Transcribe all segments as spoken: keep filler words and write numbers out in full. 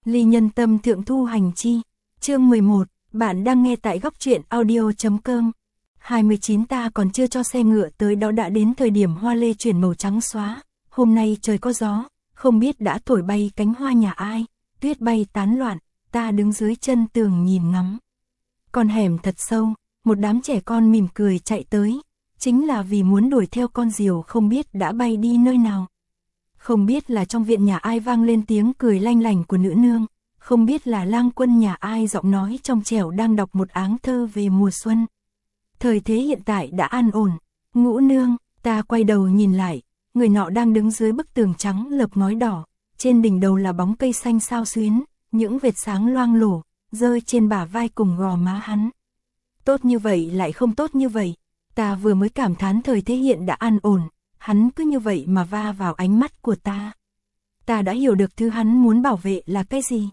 Ly nhân tâm thượng thu hành chi. Chương mười một, bạn đang nghe tại góc truyện audio.com. hai mươi chín ta còn chưa cho xe ngựa tới đó đã đến thời điểm hoa lê chuyển màu trắng xóa. Hôm nay trời có gió, không biết đã thổi bay cánh hoa nhà ai, tuyết bay tán loạn, ta đứng dưới chân tường nhìn ngắm. Con hẻm thật sâu, một đám trẻ con mỉm cười chạy tới, chính là vì muốn đuổi theo con diều không biết đã bay đi nơi nào. Không biết là trong viện nhà ai vang lên tiếng cười lanh lảnh của nữ nương, không biết là lang quân nhà ai giọng nói trong trẻo đang đọc một áng thơ về mùa xuân. Thời thế hiện tại đã an ổn, Ngũ nương, ta quay đầu nhìn lại, người nọ đang đứng dưới bức tường trắng lợp ngói đỏ, trên đỉnh đầu là bóng cây xanh xao xuyến, những vệt sáng loang lổ, rơi trên bả vai cùng gò má hắn. Tốt như vậy lại không tốt như vậy, ta vừa mới cảm thán thời thế hiện đã an ổn, hắn cứ như vậy mà va vào ánh mắt của ta. Ta đã hiểu được thứ hắn muốn bảo vệ là cái gì.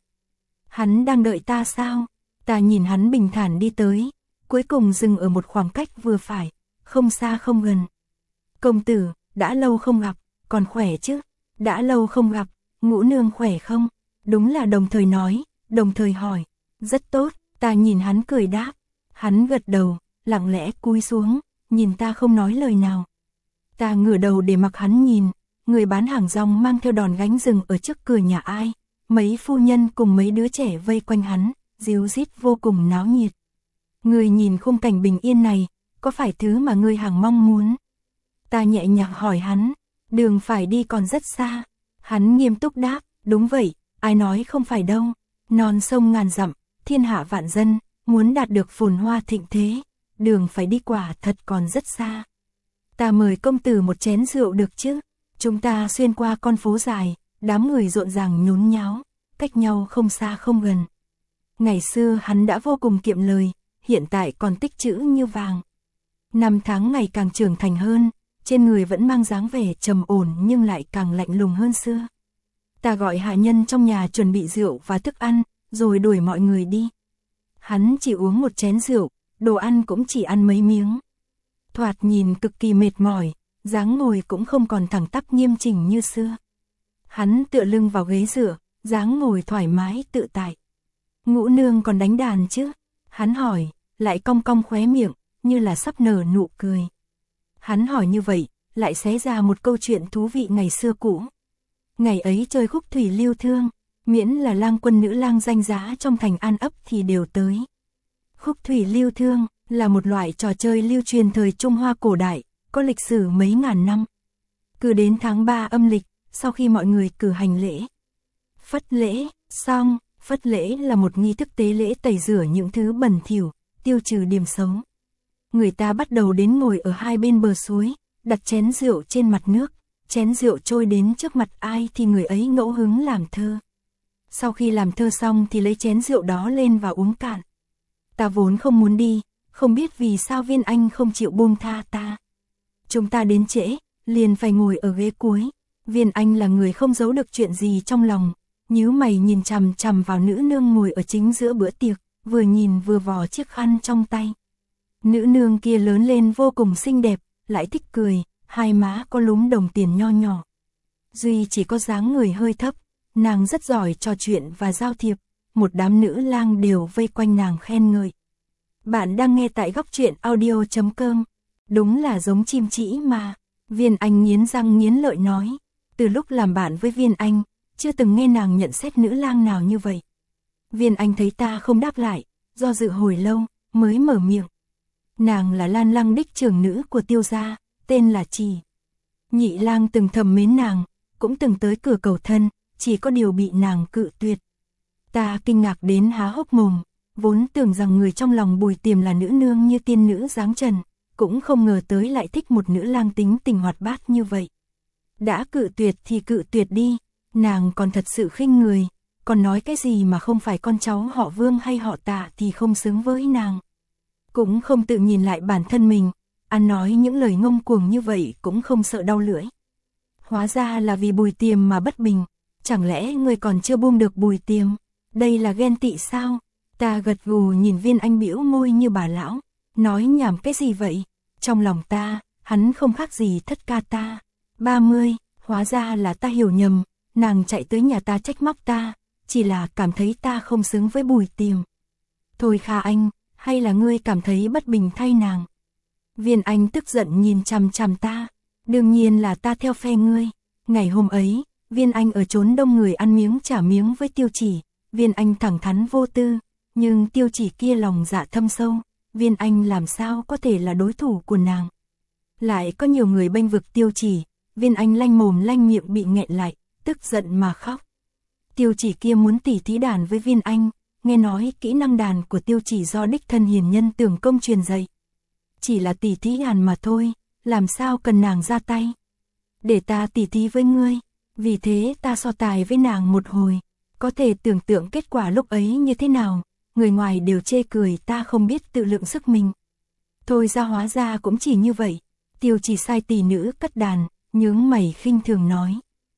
Hắn đang đợi ta sao? Ta nhìn hắn bình thản đi tới, cuối cùng dừng ở một khoảng cách vừa phải, không xa không gần. Công tử, đã lâu không gặp, còn khỏe chứ? Đã lâu không gặp, Ngũ nương khỏe không? Đúng là đồng thời nói, đồng thời hỏi. Rất tốt, ta nhìn hắn cười đáp. Hắn gật đầu, lặng lẽ cúi xuống, nhìn ta không nói lời nào. Ta ngửa đầu để mặc hắn nhìn, người bán hàng rong mang theo đòn gánh rừng ở trước cửa nhà ai. Mấy phu nhân cùng mấy đứa trẻ vây quanh hắn, ríu rít vô cùng náo nhiệt. Người nhìn khung cảnh bình yên này, có phải thứ mà ngươi hằng mong muốn? Ta nhẹ nhàng hỏi hắn, đường phải đi còn rất xa. Hắn nghiêm túc đáp, đúng vậy, ai nói không phải đâu. Non sông ngàn dặm, thiên hạ vạn dân, muốn đạt được phồn hoa thịnh thế, đường phải đi quả thật còn rất xa. Ta mời công tử một chén rượu được chứ? Chúng ta xuyên qua con phố dài, đám người rộn ràng nhốn nháo, cách nhau không xa không gần. Ngày xưa hắn đã vô cùng kiệm lời, hiện tại còn tích trữ như vàng. Năm tháng ngày càng trưởng thành hơn, trên người vẫn mang dáng vẻ trầm ổn nhưng lại càng lạnh lùng hơn xưa. Ta gọi hạ nhân trong nhà chuẩn bị rượu và thức ăn, rồi đuổi mọi người đi. Hắn chỉ uống một chén rượu, đồ ăn cũng chỉ ăn mấy miếng. Thoạt nhìn cực kỳ mệt mỏi, dáng ngồi cũng không còn thẳng tắp nghiêm chỉnh như xưa. Hắn tựa lưng vào ghế dựa, dáng ngồi thoải mái tự tại. Ngũ nương còn đánh đàn chứ? Hắn hỏi, lại cong cong khóe miệng, như là sắp nở nụ cười. Hắn hỏi như vậy, lại xé ra một câu chuyện thú vị ngày xưa cũ. Ngày ấy chơi khúc thủy lưu thương, miễn là lang quân nữ lang danh giá trong thành An ấp thì đều tới. Khúc thủy lưu thương là một loại trò chơi lưu truyền thời Trung Hoa cổ đại, có lịch sử mấy ngàn năm. Cứ đến tháng ba âm lịch, sau khi mọi người cử hành lễ, phất lễ, xong, phất lễ là một nghi thức tế lễ tẩy rửa những thứ bẩn thỉu, tiêu trừ điểm xấu. Người ta bắt đầu đến ngồi ở hai bên bờ suối, đặt chén rượu trên mặt nước, chén rượu trôi đến trước mặt ai thì người ấy ngẫu hứng làm thơ. Sau khi làm thơ xong thì lấy chén rượu đó lên và uống cạn. Ta vốn không muốn đi, không biết vì sao Viên Anh không chịu buông tha ta. Chúng ta đến trễ, liền phải ngồi ở ghế cuối. Viên Anh là người không giấu được chuyện gì trong lòng, nhíu mày nhìn chằm chằm vào nữ nương ngồi ở chính giữa bữa tiệc, vừa nhìn vừa vò chiếc khăn trong tay. Nữ nương kia lớn lên vô cùng xinh đẹp, lại thích cười, hai má có lúm đồng tiền nho nhỏ. Duy chỉ có dáng người hơi thấp, nàng rất giỏi trò chuyện và giao thiệp, một đám nữ lang đều vây quanh nàng khen ngợi. Bạn đang nghe tại góc truyện audio.com. Đúng là giống chim chỉ mà. Viên Anh nghiến răng nghiến lợi nói. Từ lúc làm bạn với Viên Anh, chưa từng nghe nàng nhận xét nữ lang nào như vậy. Viên Anh thấy ta không đáp lại, do dự hồi lâu, mới mở miệng. Nàng là Lan Lăng đích trưởng nữ của Tiêu gia, tên là Trì. Nhị lang từng thầm mến nàng, cũng từng tới cửa cầu thân, chỉ có điều bị nàng cự tuyệt. Ta kinh ngạc đến há hốc mồm, vốn tưởng rằng người trong lòng Bùi Tiềm là nữ nương như tiên nữ dáng trần, cũng không ngờ tới lại thích một nữ lang tính tình hoạt bát như vậy. Đã cự tuyệt thì cự tuyệt đi, nàng còn thật sự khinh người, còn nói cái gì mà không phải con cháu họ Vương hay họ Tạ thì không xứng với nàng. Cũng không tự nhìn lại bản thân mình, ăn nói những lời ngông cuồng như vậy cũng không sợ đau lưỡi. Hóa ra là vì Bùi Tiềm mà bất bình, chẳng lẽ ngươi còn chưa buông được Bùi Tiềm? Đây là ghen tị sao? Ta gật gù nhìn Viên Anh bĩu môi như bà lão, nói nhảm cái gì vậy? Trong lòng ta, hắn không khác gì thất ca ta. ba mươi, hóa ra là ta hiểu nhầm, nàng chạy tới nhà ta trách móc ta, chỉ là cảm thấy ta không xứng với Bùi Tiềm. Thôi Kha Anh, hay là ngươi cảm thấy bất bình thay nàng? Viên Anh tức giận nhìn chằm chằm ta, đương nhiên là ta theo phe ngươi. Ngày hôm ấy, Viên Anh ở chốn đông người ăn miếng trả miếng với Tiêu Chỉ, Viên Anh thẳng thắn vô tư, nhưng Tiêu Chỉ kia lòng dạ thâm sâu, Viên Anh làm sao có thể là đối thủ của nàng. Lại có nhiều người bênh vực Tiêu Chỉ, Viên Anh lanh mồm lanh miệng bị nghẹn lại, tức giận mà khóc. Tiêu Chỉ kia muốn tỉ thí đàn với Viên Anh, nghe nói kỹ năng đàn của Tiêu Chỉ do đích thân hiền nhân Tưởng Công truyền dạy. Chỉ là tỉ thí đàn mà thôi, làm sao cần nàng ra tay. Để ta tỉ thí với ngươi, vì thế ta so tài với nàng một hồi, có thể tưởng tượng kết quả lúc ấy như thế nào, người ngoài đều chê cười ta không biết tự lượng sức mình. Thôi ra hóa ra cũng chỉ như vậy, Tiêu Chỉ sai tỷ nữ cất đàn, nhướng mày khinh thường nói.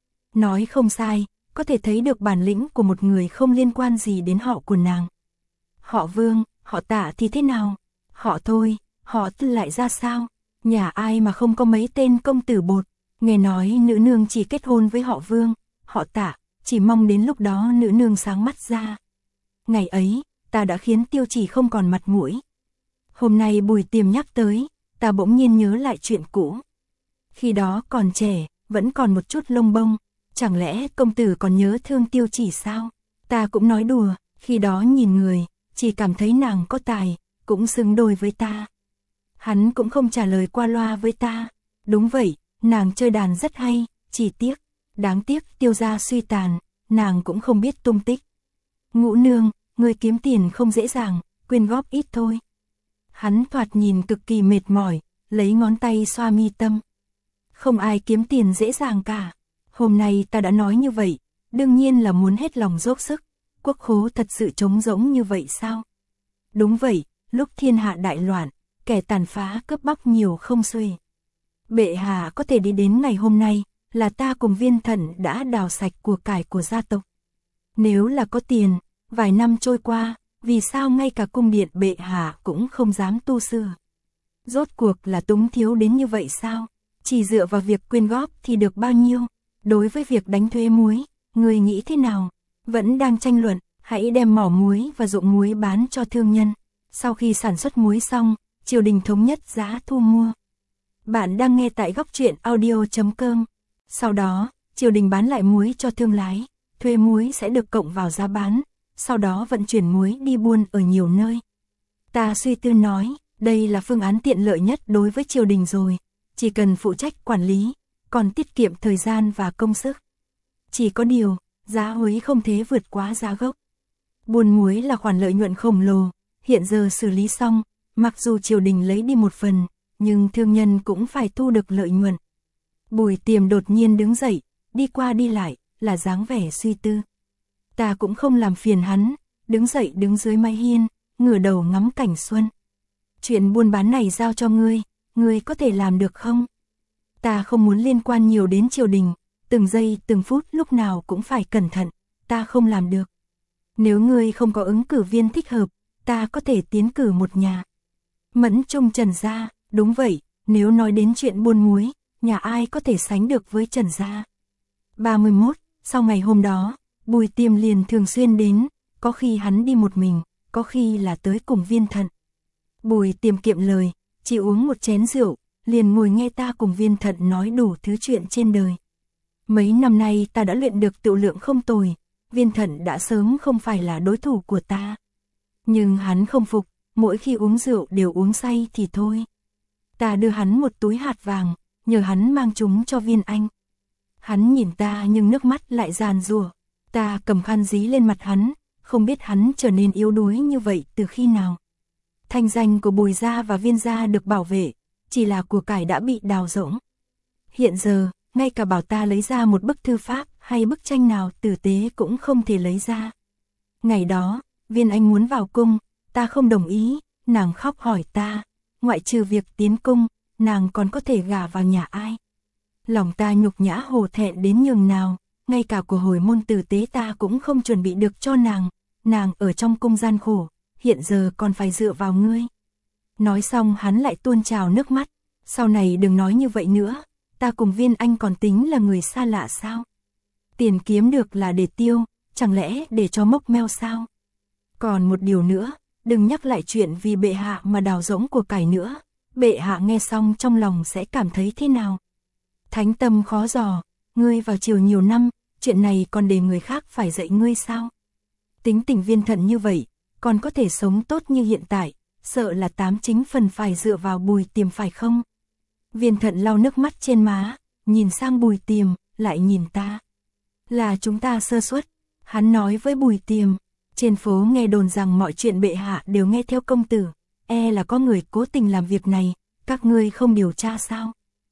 Nói không sai, có thể thấy được bản lĩnh của một người không liên quan gì đến họ của nàng. Họ Vương, họ Tạ thì thế nào? Họ Thôi, họ Tư lại ra sao? Nhà ai mà không có mấy tên công tử bột? Nghe nói nữ nương chỉ kết hôn với họ Vương, họ Tạ, chỉ mong đến lúc đó nữ nương sáng mắt ra. Ngày ấy, ta đã khiến Tiêu Chỉ không còn mặt mũi. Hôm nay Bùi Tiềm nhắc tới, ta bỗng nhiên nhớ lại chuyện cũ. Khi đó còn trẻ, vẫn còn một chút lông bông, chẳng lẽ công tử còn nhớ thương Tiêu Chỉ sao? Ta cũng nói đùa, khi đó nhìn người, chỉ cảm thấy nàng có tài, cũng xứng đôi với ta. Hắn cũng không trả lời qua loa với ta. Đúng vậy, nàng chơi đàn rất hay, chỉ tiếc, đáng tiếc Tiêu gia suy tàn, nàng cũng không biết tung tích. Ngũ nương, người kiếm tiền không dễ dàng, quyên góp ít thôi. Hắn thoạt nhìn cực kỳ mệt mỏi, lấy ngón tay xoa mi tâm. Không ai kiếm tiền dễ dàng cả. Hôm nay ta đã nói như vậy, đương nhiên là muốn hết lòng dốc sức. Quốc khố thật sự trống rỗng như vậy sao? Đúng vậy, lúc thiên hạ đại loạn, kẻ tàn phá cướp bóc nhiều không xuể. Bệ hạ có thể đi đến ngày hôm nay, là ta cùng Viên Thận đã đào sạch của cải của gia tộc. Nếu là có tiền, vài năm trôi qua, vì sao ngay cả cung điện bệ hạ cũng không dám tu sửa? Rốt cuộc là túng thiếu đến như vậy sao? Chỉ dựa vào việc quyên góp thì được bao nhiêu? Đối với việc đánh thuế muối, người nghĩ thế nào? Vẫn đang tranh luận, hãy đem mỏ muối và ruộng muối bán cho thương nhân. Sau khi sản xuất muối xong, triều đình thống nhất giá thu mua. Bạn đang nghe tại góc truyện audio chấm com. Sau đó, triều đình bán lại muối cho thương lái, thuế muối sẽ được cộng vào giá bán, sau đó vận chuyển muối đi buôn ở nhiều nơi. Ta suy tư nói, đây là phương án tiện lợi nhất đối với triều đình rồi, chỉ cần phụ trách quản lý, còn tiết kiệm thời gian và công sức. Chỉ có điều, giá muối không thể vượt quá giá gốc. Buôn muối là khoản lợi nhuận khổng lồ, hiện giờ xử lý xong, mặc dù triều đình lấy đi một phần, nhưng thương nhân cũng phải thu được lợi nhuận. Bùi Tiềm đột nhiên đứng dậy, đi qua đi lại, là dáng vẻ suy tư. Ta cũng không làm phiền hắn, đứng dậy đứng dưới mái hiên, ngửa đầu ngắm cảnh xuân. Chuyện buôn bán này giao cho ngươi, ngươi có thể làm được không? Ta không muốn liên quan nhiều đến triều đình, từng giây từng phút lúc nào cũng phải cẩn thận, ta không làm được. Nếu ngươi không có ứng cử viên thích hợp, ta có thể tiến cử một nhà. Mẫn Trung Trần gia, đúng vậy, nếu nói đến chuyện buôn muối, nhà ai có thể sánh được với Trần gia. ba mươi mốt, sau ngày hôm đó, Bùi Tiềm liền thường xuyên đến, có khi hắn đi một mình, có khi là tới cùng Viên Thận. Bùi Tiềm kiệm lời, chỉ uống một chén rượu, liền ngồi nghe ta cùng Viên Thận nói đủ thứ chuyện trên đời. Mấy năm nay ta đã luyện được tự lượng không tồi, Viên Thận đã sớm không phải là đối thủ của ta. Nhưng hắn không phục, mỗi khi uống rượu đều uống say thì thôi. Ta đưa hắn một túi hạt vàng, nhờ hắn mang chúng cho Viên Anh. Hắn nhìn ta nhưng nước mắt lại giàn giụa. Ta cầm khăn dí lên mặt hắn, không biết hắn trở nên yếu đuối như vậy từ khi nào. Thanh danh của Bùi gia và Viên gia được bảo vệ, chỉ là của cải đã bị đào rỗng. Hiện giờ, ngay cả bảo ta lấy ra một bức thư pháp hay bức tranh nào tử tế cũng không thể lấy ra. Ngày đó, Viên Anh muốn vào cung, ta không đồng ý, nàng khóc hỏi ta, ngoại trừ việc tiến cung, nàng còn có thể gả vào nhà ai? Lòng ta nhục nhã hổ thẹn đến nhường nào, ngay cả của hồi môn tử tế ta cũng không chuẩn bị được cho nàng, nàng ở trong cung gian khổ, hiện giờ còn phải dựa vào ngươi. Nói xong hắn lại tuôn trào nước mắt, sau này đừng nói như vậy nữa, ta cùng Viên Anh còn tính là người xa lạ sao? Tiền kiếm được là để tiêu, chẳng lẽ để cho mốc meo sao? Còn một điều nữa, đừng nhắc lại chuyện vì bệ hạ mà đào rỗng của cải nữa, bệ hạ nghe xong trong lòng sẽ cảm thấy thế nào? Thánh tâm khó dò, ngươi vào triều nhiều năm, chuyện này còn để người khác phải dạy ngươi sao? Tính tình Viên Thận như vậy, còn có thể sống tốt như hiện tại, sợ là tám chính phần phải dựa vào Bùi Tiềm phải không? Viên Thận lau nước mắt trên má, nhìn sang Bùi Tiềm, lại nhìn ta. Là chúng ta sơ suất, hắn nói với Bùi Tiềm. Trên phố nghe đồn rằng mọi chuyện bệ hạ đều nghe theo công tử, e là có người cố tình làm việc này, các ngươi không điều tra sao?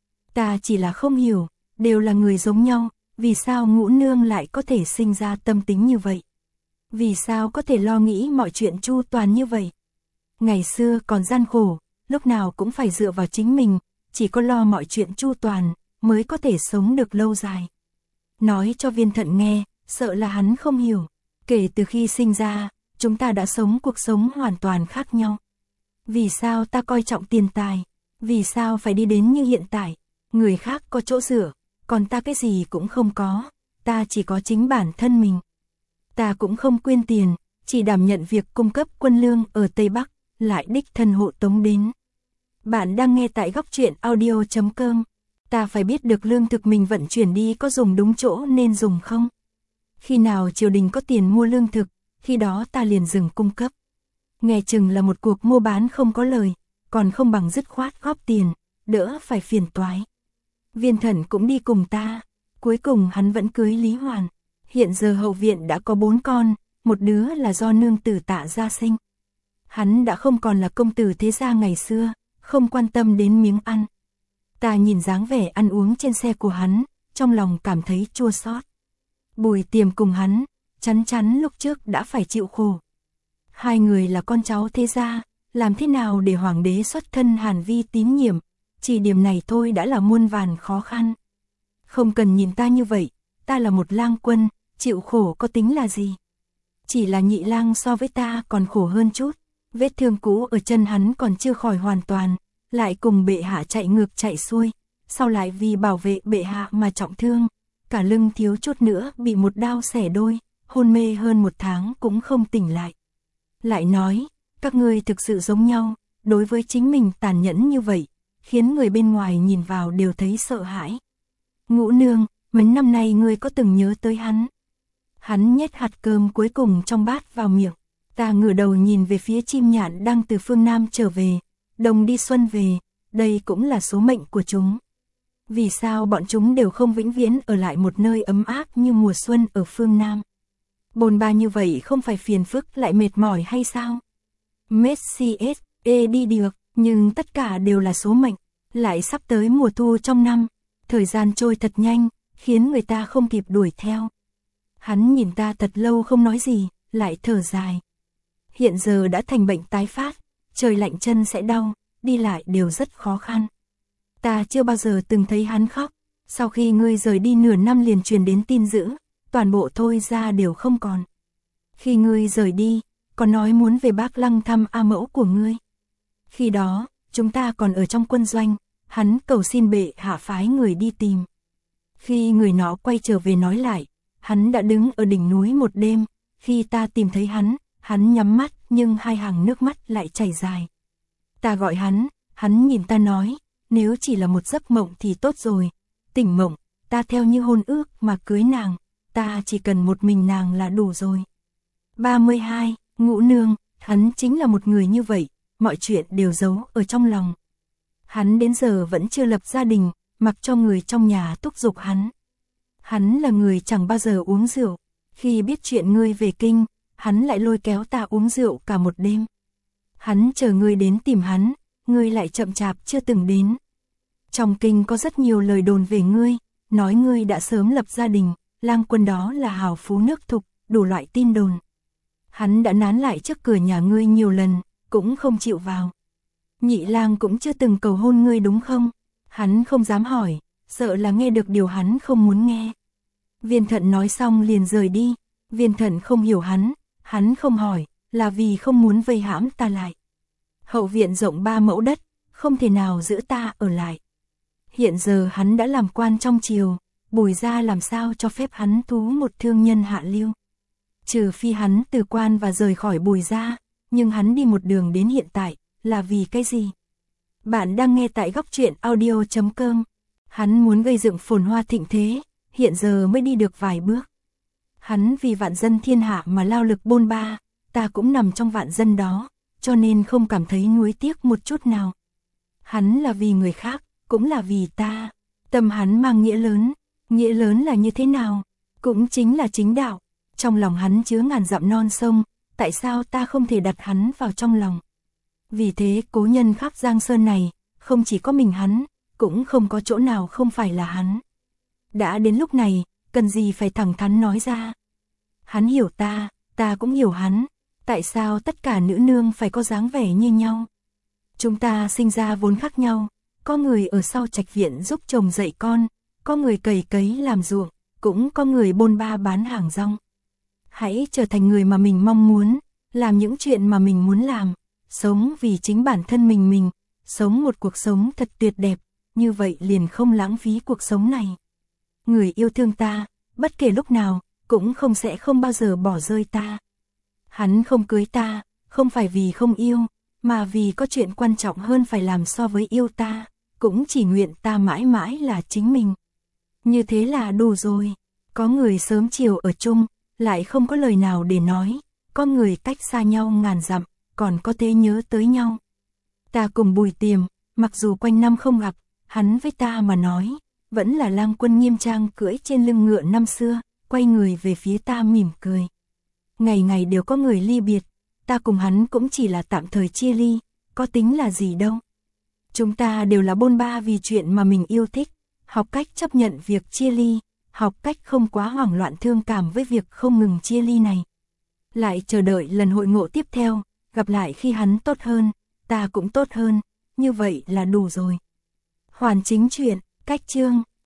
Ta chỉ là không hiểu, đều là người giống nhau, vì sao Ngũ Nương lại có thể sinh ra tâm tính như vậy? Vì sao có thể lo nghĩ mọi chuyện chu toàn như vậy? Ngày xưa còn gian khổ, lúc nào cũng phải dựa vào chính mình, chỉ có lo mọi chuyện chu toàn, mới có thể sống được lâu dài. Nói cho Viên Thận nghe, sợ là hắn không hiểu. Kể từ khi sinh ra, chúng ta đã sống cuộc sống hoàn toàn khác nhau. Vì sao ta coi trọng tiền tài? Vì sao phải đi đến như hiện tại? Người khác có chỗ dựa, còn ta cái gì cũng không có. Ta chỉ có chính bản thân mình. Ta cũng không quyên tiền, chỉ đảm nhận việc cung cấp quân lương ở Tây Bắc, lại đích thân hộ tống đến. Bạn đang nghe tại góc truyện audio chấm com. Ta phải biết được lương thực mình vận chuyển đi có dùng đúng chỗ nên dùng không? Khi nào triều đình có tiền mua lương thực, khi đó ta liền dừng cung cấp. Nghe chừng là một cuộc mua bán không có lời, còn không bằng dứt khoát góp tiền, đỡ phải phiền toái. Viên Thận cũng đi cùng ta, cuối cùng hắn vẫn cưới Lý Hoàn. Hiện giờ hậu viện đã có bốn con, một đứa là do nương tử Tạ gia sinh. Hắn đã không còn là công tử thế gia ngày xưa, không quan tâm đến miếng ăn. Ta nhìn dáng vẻ ăn uống trên xe của hắn, trong lòng cảm thấy chua xót. Bùi Tiềm cùng hắn, chắn chắn lúc trước đã phải chịu khổ. Hai người là con cháu thế gia, làm thế nào để hoàng đế xuất thân Hàn Vi tín nhiệm, chỉ điểm này thôi đã là muôn vàn khó khăn. Không cần nhìn ta như vậy, ta là một lang quân, chịu khổ có tính là gì? Chỉ là Nhị Lang so với ta còn khổ hơn chút, vết thương cũ ở chân hắn còn chưa khỏi hoàn toàn, lại cùng bệ hạ chạy ngược chạy xuôi, sau lại vì bảo vệ bệ hạ mà trọng thương. Cả lưng thiếu chút nữa bị một đao xẻ đôi, hôn mê hơn một tháng cũng không tỉnh lại. Lại nói, các ngươi thực sự giống nhau, đối với chính mình tàn nhẫn như vậy, khiến người bên ngoài nhìn vào đều thấy sợ hãi. Ngũ Nương, mấy năm nay ngươi có từng nhớ tới hắn? Hắn nhét hạt cơm cuối cùng trong bát vào miệng, ta ngửa đầu nhìn về phía chim nhạn đang từ phương Nam trở về, đồng đi xuân về, đây cũng là số mệnh của chúng. Vì sao bọn chúng đều không vĩnh viễn ở lại một nơi ấm áp như mùa xuân ở phương Nam? Bồn ba như vậy không phải phiền phức lại mệt mỏi hay sao? Messi ét e đi được, nhưng tất cả đều là số mệnh, lại sắp tới mùa thu trong năm, thời gian trôi thật nhanh, khiến người ta không kịp đuổi theo. Hắn nhìn ta thật lâu không nói gì, lại thở dài. Hiện giờ đã thành bệnh tái phát, trời lạnh chân sẽ đau, đi lại đều rất khó khăn. Ta chưa bao giờ từng thấy hắn khóc, sau khi ngươi rời đi nửa năm liền truyền đến tin dữ, toàn bộ Thôi gia đều không còn. Khi ngươi rời đi, còn nói muốn về Bác Lăng thăm A mẫu của ngươi. Khi đó, chúng ta còn ở trong quân doanh, hắn cầu xin bệ hạ phái người đi tìm. Khi người nó quay trở về nói lại, hắn đã đứng ở đỉnh núi một đêm, khi ta tìm thấy hắn, hắn nhắm mắt nhưng hai hàng nước mắt lại chảy dài. Ta gọi hắn, hắn nhìn ta nói, nếu chỉ là một giấc mộng thì tốt rồi, tỉnh mộng, ta theo như hôn ước mà cưới nàng, ta chỉ cần một mình nàng là đủ rồi. ba mươi hai, Ngũ Nương, hắn chính là một người như vậy, mọi chuyện đều giấu ở trong lòng. Hắn đến giờ vẫn chưa lập gia đình, mặc cho người trong nhà thúc giục hắn. Hắn là người chẳng bao giờ uống rượu, khi biết chuyện ngươi về kinh, hắn lại lôi kéo ta uống rượu cả một đêm. Hắn chờ ngươi đến tìm hắn, ngươi lại chậm chạp chưa từng đến. Trong kinh có rất nhiều lời đồn về ngươi, nói ngươi đã sớm lập gia đình, lang quân đó là hào phú nước thục, đủ loại tin đồn. Hắn đã nán lại trước cửa nhà ngươi nhiều lần, cũng không chịu vào. Nhị Lang cũng chưa từng cầu hôn ngươi đúng không? Hắn không dám hỏi, sợ là nghe được điều hắn không muốn nghe. Viên Thận nói xong liền rời đi, Viên Thận không hiểu hắn, hắn không hỏi, là vì không muốn vây hãm ta lại. Hậu viện rộng ba mẫu đất, không thể nào giữ ta ở lại. Hiện giờ hắn đã làm quan trong triều, Bùi gia làm sao cho phép hắn thú một thương nhân hạ lưu. Trừ phi hắn từ quan và rời khỏi Bùi gia, nhưng hắn đi một đường đến hiện tại, là vì cái gì? Bạn đang nghe tại góc truyện audio chấm com. Hắn muốn gây dựng phồn hoa thịnh thế, hiện giờ mới đi được vài bước. Hắn vì vạn dân thiên hạ mà lao lực bôn ba, ta cũng nằm trong vạn dân đó, cho nên không cảm thấy nuối tiếc một chút nào. Hắn là vì người khác, cũng là vì ta. Tâm hắn mang nghĩa lớn, nghĩa lớn là như thế nào? Cũng chính là chính đạo. Trong lòng hắn chứa ngàn dặm non sông, tại sao ta không thể đặt hắn vào trong lòng? Vì thế cố nhân khắp Giang Sơn này, không chỉ có mình hắn, cũng không có chỗ nào không phải là hắn. Đã đến lúc này, cần gì phải thẳng thắn nói ra. Hắn hiểu ta, ta cũng hiểu hắn. Tại sao tất cả nữ nương phải có dáng vẻ như nhau? Chúng ta sinh ra vốn khác nhau. Có người ở sau trạch viện giúp chồng dạy con, có người cày cấy làm ruộng, cũng có người bôn ba bán hàng rong. Hãy trở thành người mà mình mong muốn, làm những chuyện mà mình muốn làm, sống vì chính bản thân mình mình, sống một cuộc sống thật tuyệt đẹp, như vậy liền không lãng phí cuộc sống này. Người yêu thương ta, bất kể lúc nào, cũng không sẽ không bao giờ bỏ rơi ta. Hắn không cưới ta, không phải vì không yêu, mà vì có chuyện quan trọng hơn phải làm so với yêu ta, cũng chỉ nguyện ta mãi mãi là chính mình. Như thế là đủ rồi. Có người sớm chiều ở chung, lại không có lời nào để nói, có người cách xa nhau ngàn dặm, còn có thể nhớ tới nhau. Ta cùng Bùi Tiềm, mặc dù quanh năm không gặp, hắn với ta mà nói, vẫn là lang quân nghiêm trang cưỡi trên lưng ngựa năm xưa, quay người về phía ta mỉm cười. Ngày ngày đều có người ly biệt, ta cùng hắn cũng chỉ là tạm thời chia ly, có tính là gì đâu. Chúng ta đều là bôn ba vì chuyện mà mình yêu thích, học cách chấp nhận việc chia ly, học cách không quá hoảng loạn thương cảm với việc không ngừng chia ly này. Lại chờ đợi lần hội ngộ tiếp theo, gặp lại khi hắn tốt hơn, ta cũng tốt hơn, như vậy là đủ rồi. Hoàn chính chuyện, cách chương.